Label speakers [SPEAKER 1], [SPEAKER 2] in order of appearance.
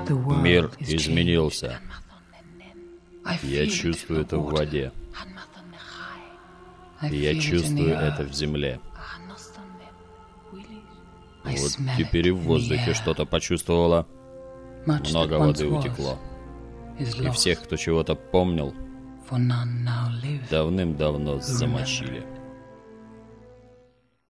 [SPEAKER 1] Мир изменился. Я чувствую это в воде. Я чувствую это в земле. Вот теперь и в воздухе что-то почувствовала. Много воды утекло. И всех, кто чего-то помнил, давным-давно замочили.